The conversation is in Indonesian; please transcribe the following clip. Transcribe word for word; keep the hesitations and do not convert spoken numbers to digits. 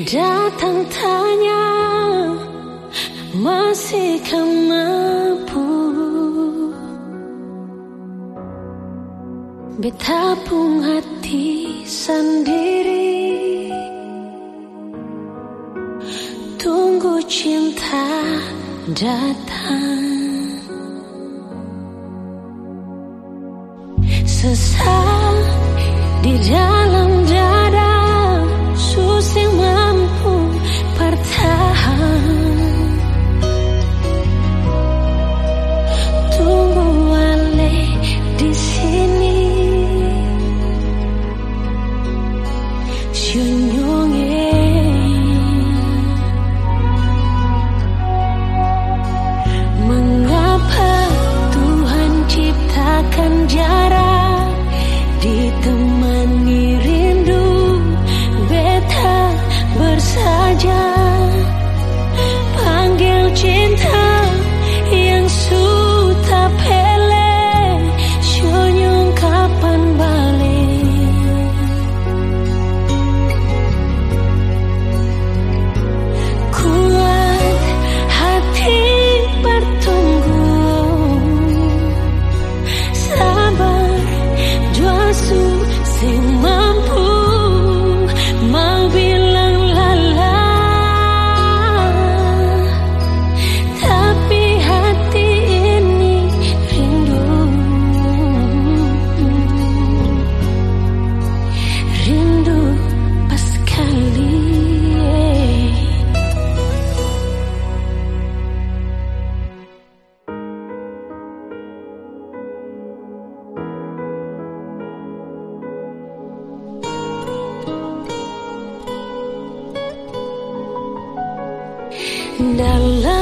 datang tanya, masihkah mampu betapung hati sendiri, tunggu cinta datang. Sesak di dalam dada, susah mampu bertahan. Tunggu ale di sini, syunyonge. Mengapa Tuhan ciptakan jarak ditemani rindu, beta bersaja panggil cinta yang sudah pele, syunyung kapan balik. Kuat hati bertunggu, sabar juasu sing mampu mau bilang lala, tapi hati ini rindu, rindu pas kali. Dalam